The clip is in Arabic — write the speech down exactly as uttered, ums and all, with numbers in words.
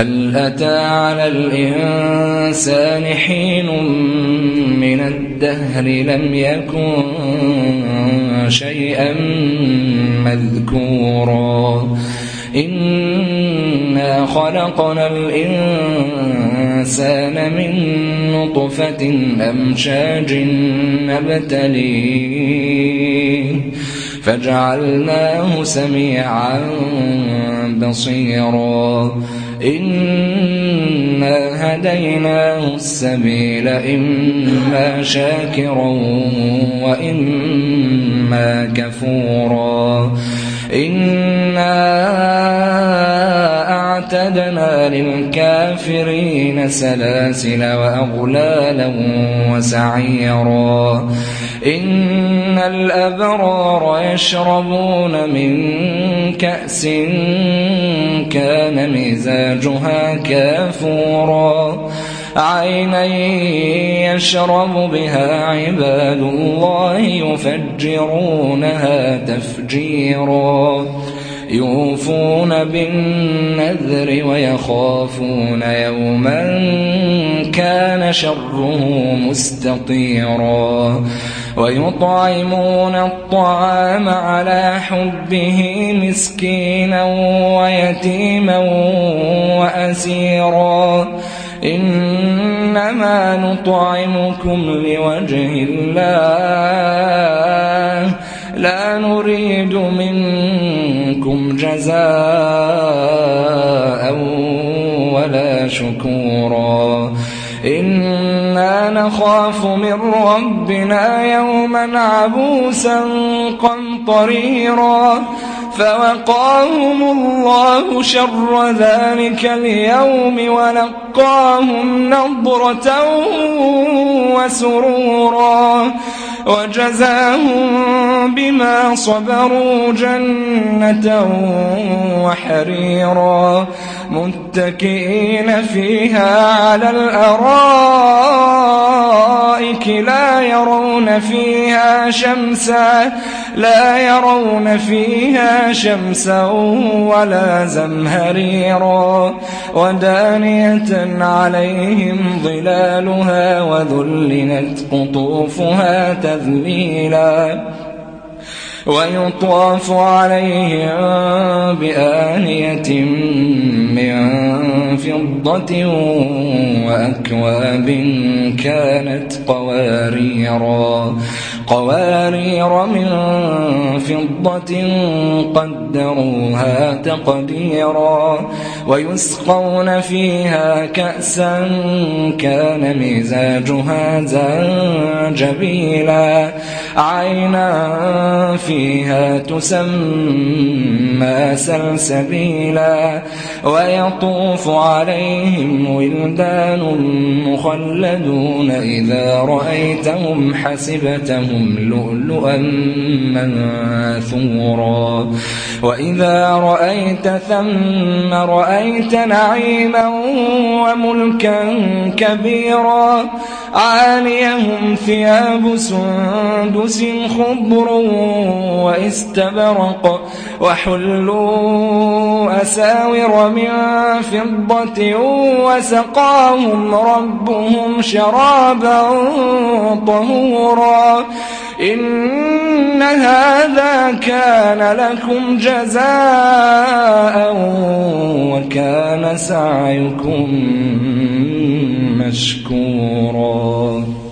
هل أتى على الإنسان حين من الدهر لم يكن شيئا مذكورا إنا خلقنا الإنسان من نطفة أمشاج نبتليه فجعلناه سميعا بصيرا إنا هديناه السبيل إما شاكرا وإما كفورا إنا أعتدنا للكافرين سلاسل وأغلالا وسعيرا إن الأبرار يشربون من كأس كان مزاجها كافورا عينا يشرب بها عباد الله يفجرونها تفجيرا يوفون بالنذر ويخافون يوما كان شره مستطيرا ويطعمون الطعام على حبه مسكينا ويتيما وأسيرا إنما نطعمكم لوجه الله لا نريد منكم جزاء ولا شكورا إنا نخاف من ربنا يوما عبوسا قمطريرا فوقاهم الله شر ذلك اليوم ولقاهم نضرة وسرورا وجزاهم بما صبروا جنة وحريرا متكئين فيها على الأرائك لا يرون فيها شمسا لا يرون فيها شمسا ولا زمهريرا ودانية عليهم ظلالها وذللت قطوفها تذليلا ويطاف عليهم بآنية من فضة وأكواب كانت قواريرا قوارير من فضة قدروها تقديرا ويسقون فيها كأسا كان مزاجها زنجبيلا عينا فيها تسمى سلسبيلا ويطوف عليهم ولدان مخلدون إذا رأيتهم حسبتهم لؤلؤا منثورا وإذا رأيت ثم رأيت نعيما وملكا كبيرا عاليهم ثياب سندس خضر واستبرق وحلوا أساور من فضة وسقاهم ربهم شرابا طهورا إن هذا كان لكم جزاء وكان سعيكم مشكورا.